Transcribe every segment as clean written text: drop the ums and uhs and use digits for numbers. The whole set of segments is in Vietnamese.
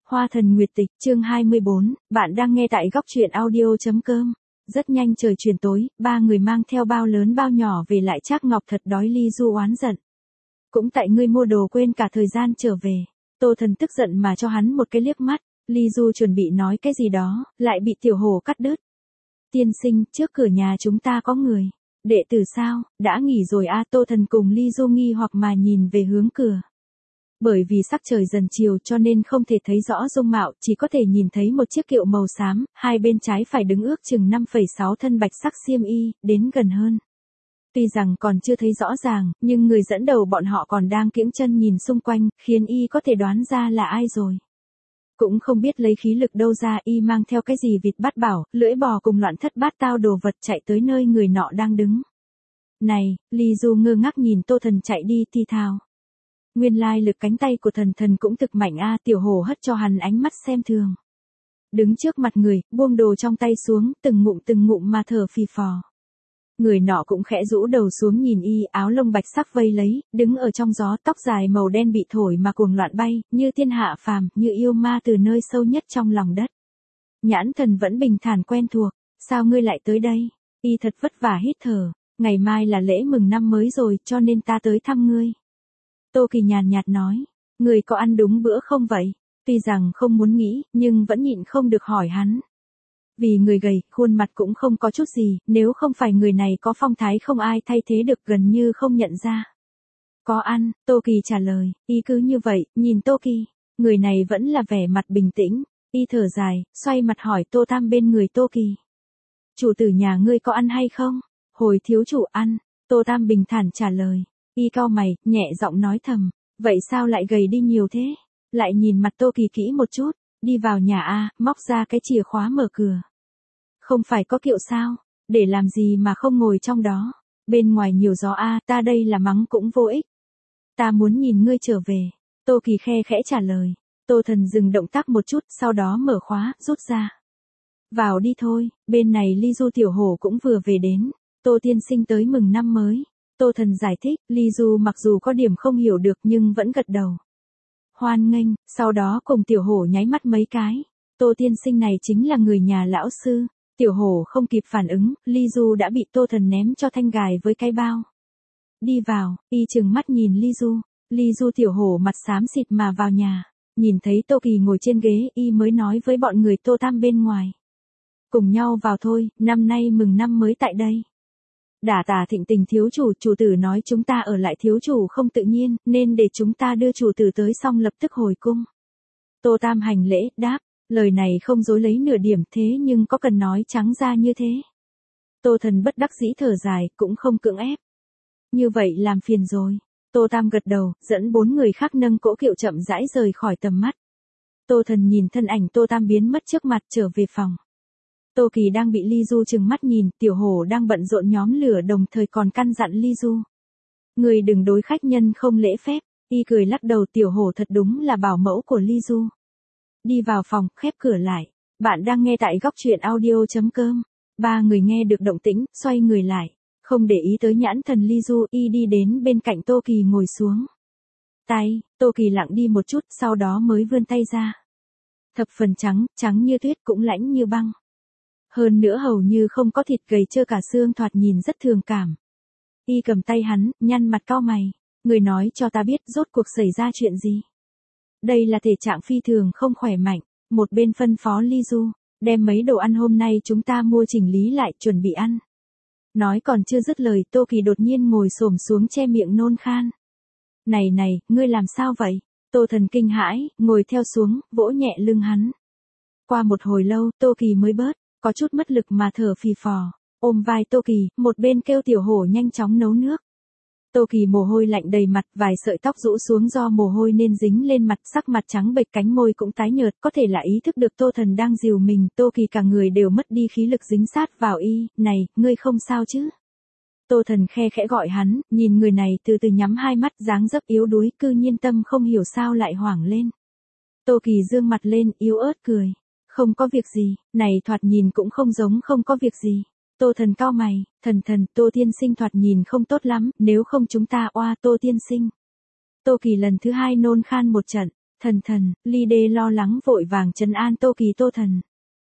Hoa thần nguyệt tịch, chương 24, bạn đang nghe tại góc truyện audio.com. Rất nhanh trời chuyển tối, ba người mang theo bao lớn bao nhỏ về lại Trác Ngọc thật đói. Ly Du oán giận. Cũng tại ngươi mua đồ quên cả thời gian trở về. Tô Thần tức giận mà cho hắn một cái liếc mắt. Ly Du chuẩn bị nói cái gì đó, lại bị Tiểu Hổ cắt đứt. Tiên sinh, trước cửa nhà chúng ta có người. Đệ tử sao, đã nghỉ rồi à? Tô Thần cùng Ly Du nghi hoặc mà nhìn về hướng cửa. Bởi vì sắc trời dần chiều cho nên không thể thấy rõ dung mạo, chỉ có thể nhìn thấy một chiếc kiệu màu xám, hai bên trái phải đứng ước chừng 5,6 thân bạch sắc xiêm y, đến gần hơn. Tuy rằng còn chưa thấy rõ ràng, nhưng người dẫn đầu bọn họ còn đang kiễng chân nhìn xung quanh, khiến y có thể đoán ra là ai rồi. Cũng không biết lấy khí lực đâu ra, y mang theo cái gì vịt bát bảo, lưỡi bò cùng loạn thất bát tao đồ vật chạy tới nơi người nọ đang đứng. Này, Ly Du ngơ ngác nhìn Tô Thần chạy đi thì thào. Nguyên lai lực cánh tay của thần cũng thực mạnh a. Tiểu Hổ hất cho hắn ánh mắt xem thường. Đứng trước mặt người, buông đồ trong tay xuống, từng ngụm mà thở phì phò. Người nọ cũng khẽ rũ đầu xuống nhìn y, áo lông bạch sắc vây lấy, đứng ở trong gió, tóc dài màu đen bị thổi mà cuồng loạn bay, như thiên hạ phàm, như yêu ma từ nơi sâu nhất trong lòng đất. Nhãn Thần vẫn bình thản quen thuộc, sao ngươi lại tới đây? Y thật vất vả hít thở, ngày mai là lễ mừng năm mới rồi, cho nên ta tới thăm ngươi. Tô Kỳ nhàn nhạt nói, người có ăn đúng bữa không vậy? Tuy rằng không muốn nghĩ, nhưng vẫn nhịn không được hỏi hắn. Vì người gầy, khuôn mặt cũng không có chút gì, nếu không phải người này có phong thái không ai thay thế được, gần như không nhận ra. Có ăn, Tô Kỳ trả lời, y cứ như vậy, nhìn Tô Kỳ, người này vẫn là vẻ mặt bình tĩnh, y thở dài, xoay mặt hỏi Tô Tam bên người Tô Kỳ. Chủ tử nhà ngươi có ăn hay không? Hồi thiếu chủ ăn, Tô Tam bình thản trả lời. Y cau mày, nhẹ giọng nói thầm, vậy sao lại gầy đi nhiều thế? Lại nhìn mặt Tô Kỳ kỹ một chút, đi vào nhà a, móc ra cái chìa khóa mở cửa. Không phải có kiệu sao? Để làm gì mà không ngồi trong đó? Bên ngoài nhiều gió a, ta đây là mắng cũng vô ích. Ta muốn nhìn ngươi trở về. Tô Kỳ khe khẽ trả lời. Tô Thần dừng động tác một chút, sau đó mở khóa, rút ra. Vào đi thôi, bên này Ly Du Tiểu Hổ cũng vừa về đến. Tô tiên sinh tới mừng năm mới. Tô Thần giải thích, Ly Du mặc dù có điểm không hiểu được nhưng vẫn gật đầu. Hoan nghênh, sau đó cùng Tiểu Hổ nháy mắt mấy cái. Tô tiên sinh này chính là người nhà lão sư. Tiểu Hổ không kịp phản ứng, Ly Du đã bị Tô Thần ném cho thanh gài với cái bao. Đi vào, y trừng mắt nhìn Ly Du. Ly Du Tiểu Hổ mặt xám xịt mà vào nhà. Nhìn thấy Tô Kỳ ngồi trên ghế, y mới nói với bọn người Tô Tam bên ngoài. Cùng nhau vào thôi, năm nay mừng năm mới tại đây. Đả tả Thịnh Tình thiếu chủ, chủ tử nói chúng ta ở lại thiếu chủ không tự nhiên, nên để chúng ta đưa chủ tử tới xong lập tức hồi cung. Tô Tam hành lễ, đáp, lời này không dối lấy nửa điểm, thế nhưng có cần nói trắng ra như thế? Tô Thần bất đắc dĩ thở dài, cũng không cưỡng ép. Như vậy làm phiền rồi. Tô Tam gật đầu, dẫn 4 người khác nâng cỗ kiệu chậm rãi rời khỏi tầm mắt. Tô Thần nhìn thân ảnh Tô Tam biến mất trước mặt trở về phòng. Tô Kỳ đang bị Ly Du trừng mắt nhìn, Tiểu Hổ đang bận rộn nhóm lửa đồng thời còn căn dặn Ly Du. Người đừng đối khách nhân không lễ phép, y cười lắc đầu. Tiểu Hổ thật đúng là bảo mẫu của Ly Du. Đi vào phòng, khép cửa lại. Bạn đang nghe tại góc truyện audio.com. Ba người nghe được động tĩnh, xoay người lại. Không để ý tới Nhãn Thần Ly Du, y đi đến bên cạnh Tô Kỳ ngồi xuống. Tô Kỳ lặng đi một chút, sau đó mới vươn tay ra. Thập phần trắng, trắng như tuyết cũng lãnh như băng. Hơn nữa hầu như không có thịt, gầy trơ cả xương, thoạt nhìn rất thường cảm. Y cầm tay hắn, nhăn mặt cau mày. Người nói cho ta biết rốt cuộc xảy ra chuyện gì. Đây là thể trạng phi thường không khỏe mạnh. Một bên phân phó Ly Du, đem mấy đồ ăn hôm nay chúng ta mua chỉnh lý lại, chuẩn bị ăn. Nói còn chưa dứt lời, Tô Kỳ đột nhiên ngồi xổm xuống che miệng nôn khan. Này, ngươi làm sao vậy? Tô Thần kinh hãi, ngồi theo xuống, vỗ nhẹ lưng hắn. Qua một hồi lâu, Tô Kỳ mới bớt. Có chút mất lực mà thở phì phò, ôm vai Tô Kỳ, một bên kêu Tiểu Hổ nhanh chóng nấu nước. Tô Kỳ mồ hôi lạnh đầy mặt, vài sợi tóc rũ xuống do mồ hôi nên dính lên mặt, sắc mặt trắng bệch, cánh môi cũng tái nhợt, có thể là ý thức được Tô Thần đang dìu mình. Tô Kỳ cả người đều mất đi khí lực, dính sát vào y. Này, ngươi không sao chứ? Tô Thần khe khẽ gọi hắn, nhìn người này từ từ nhắm hai mắt, dáng dấp yếu đuối, cư nhiên tâm không hiểu sao lại hoảng lên. Tô Kỳ dương mặt lên, yếu ớt cười. Không có việc gì, này thoạt nhìn cũng không giống không có việc gì. Tô Thần cau mày, thần, Tô tiên sinh thoạt nhìn không tốt lắm, nếu không chúng ta oa Tô tiên sinh. Tô Kỳ lần thứ hai nôn khan một trận, Thần, Ly Đê lo lắng vội vàng trấn an Tô Kỳ. Tô thần.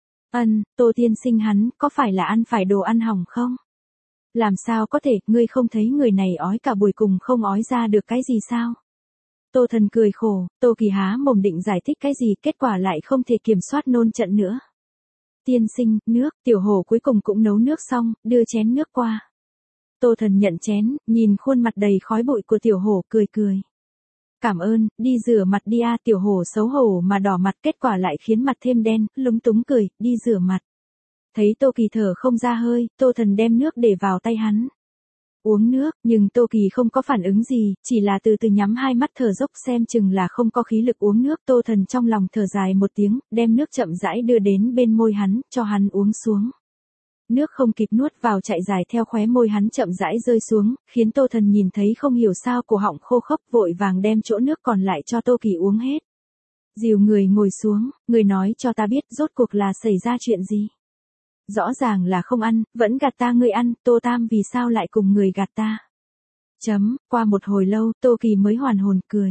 Tô tiên sinh hắn, có phải là ăn phải đồ ăn hỏng không? Làm sao có thể, ngươi không thấy người này ói cả buổi cùng không ói ra được cái gì sao? Tô thần cười khổ, Tô Kỳ há mồm định giải thích cái gì, kết quả lại không thể kiểm soát nôn trận nữa. Tiên sinh, nước, tiểu hổ cuối cùng cũng nấu nước xong, đưa chén nước qua. Tô thần nhận chén, nhìn khuôn mặt đầy khói bụi của tiểu hổ, cười cười. Cảm ơn, đi rửa mặt đi a. Tiểu hổ xấu hổ mà đỏ mặt, kết quả lại khiến mặt thêm đen, lúng túng cười, đi rửa mặt. Thấy Tô Kỳ thở không ra hơi, Tô thần đem nước để vào tay hắn. Uống nước, nhưng Tô Kỳ không có phản ứng gì, chỉ là từ từ nhắm hai mắt thở dốc xem chừng là không có khí lực uống nước. Tô thần trong lòng thở dài một tiếng, đem nước chậm rãi đưa đến bên môi hắn, cho hắn uống xuống. Nước không kịp nuốt vào chạy dài theo khóe môi hắn chậm rãi rơi xuống, khiến Tô thần nhìn thấy không hiểu sao cổ họng khô khốc, vội vàng đem chỗ nước còn lại cho Tô Kỳ uống hết. Dìu người ngồi xuống, người nói cho ta biết rốt cuộc là xảy ra chuyện gì. Rõ ràng là không ăn, vẫn gạt ta. Ngươi ăn, Tô Tam vì sao lại cùng người gạt ta? Qua một hồi lâu, Tô Kỳ mới hoàn hồn cười.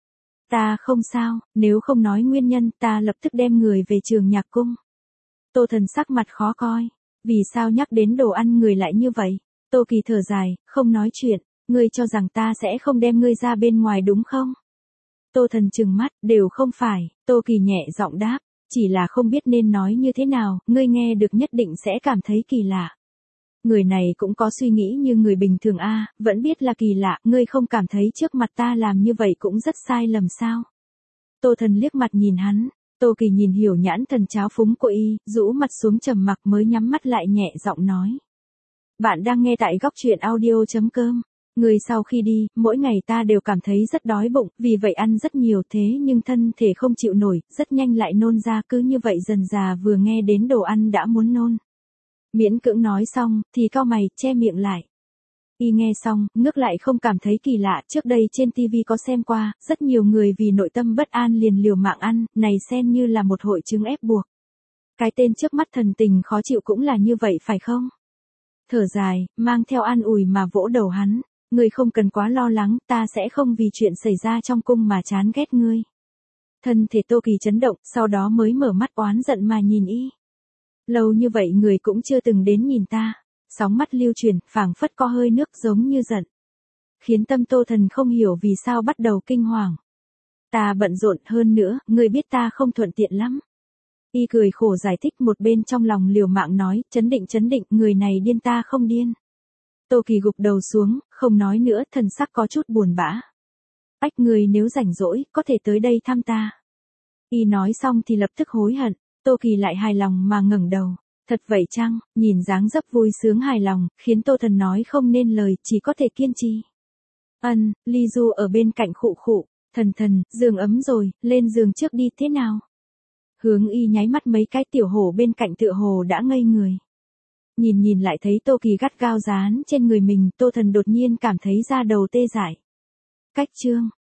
Ta không sao, nếu không nói nguyên nhân, ta lập tức đem người về trường nhạc cung. Tô thần sắc mặt khó coi. Vì sao nhắc đến đồ ăn người lại như vậy? Tô Kỳ thở dài, không nói chuyện. Ngươi cho rằng ta sẽ không đem ngươi ra bên ngoài đúng không? Tô thần trừng mắt, đều không phải. Tô Kỳ nhẹ giọng đáp. Chỉ là không biết nên nói như thế nào, ngươi nghe được nhất định sẽ cảm thấy kỳ lạ. Người này cũng có suy nghĩ như người bình thường a, vẫn biết là kỳ lạ, ngươi không cảm thấy trước mặt ta làm như vậy cũng rất sai lầm sao? Tô thần liếc mặt nhìn hắn, Tô Kỳ nhìn hiểu nhãn thần tráo phúng của y, rũ mặt xuống trầm mặc mới nhắm mắt lại nhẹ giọng nói. Bạn đang nghe tại góc truyện audio.com. Người sau khi đi, mỗi ngày ta đều cảm thấy rất đói bụng, vì vậy ăn rất nhiều thế nhưng thân thể không chịu nổi, rất nhanh lại nôn ra, cứ như vậy dần dà vừa nghe đến đồ ăn đã muốn nôn. Miễn cưỡng nói xong, thì cau mày, che miệng lại. Y nghe xong, ngước lại không cảm thấy kỳ lạ, trước đây trên TV có xem qua, rất nhiều người vì nội tâm bất an liền liều mạng ăn, này xem như là một hội chứng ép buộc. Cái tên trước mắt thần tình khó chịu cũng là như vậy phải không? Thở dài, mang theo an ủi mà vỗ đầu hắn. Ngươi không cần quá lo lắng, ta sẽ không vì chuyện xảy ra trong cung mà chán ghét ngươi. Thân thể Tô Kỳ chấn động, sau đó mới mở mắt oán giận mà nhìn y. Lâu như vậy người cũng chưa từng đến nhìn ta. Sóng mắt lưu chuyển, phảng phất có hơi nước giống như giận. Khiến tâm Tô thần không hiểu vì sao bắt đầu kinh hoàng. Ta bận rộn hơn nữa, ngươi biết ta không thuận tiện lắm. Y cười khổ giải thích, một bên trong lòng liều mạng nói, chấn định, người này điên ta không điên. Tô Kỳ gục đầu xuống, không nói nữa, thần sắc có chút buồn bã. Ách, người nếu rảnh rỗi, có thể tới đây thăm ta. Y nói xong thì lập tức hối hận, Tô Kỳ lại hài lòng mà ngẩng đầu. Thật vậy chăng, nhìn dáng dấp vui sướng hài lòng, khiến Tô thần nói không nên lời, chỉ có thể kiên trì. Ly Du ở bên cạnh khụ khụ, thần, giường ấm rồi, lên giường trước đi, thế nào? Hướng Y nháy mắt mấy cái, tiểu hổ bên cạnh tựa hồ đã ngây người. Nhìn lại thấy Tô Kỳ gắt gao dán trên người mình, Tô thần đột nhiên cảm thấy da đầu tê dại. Cách chương.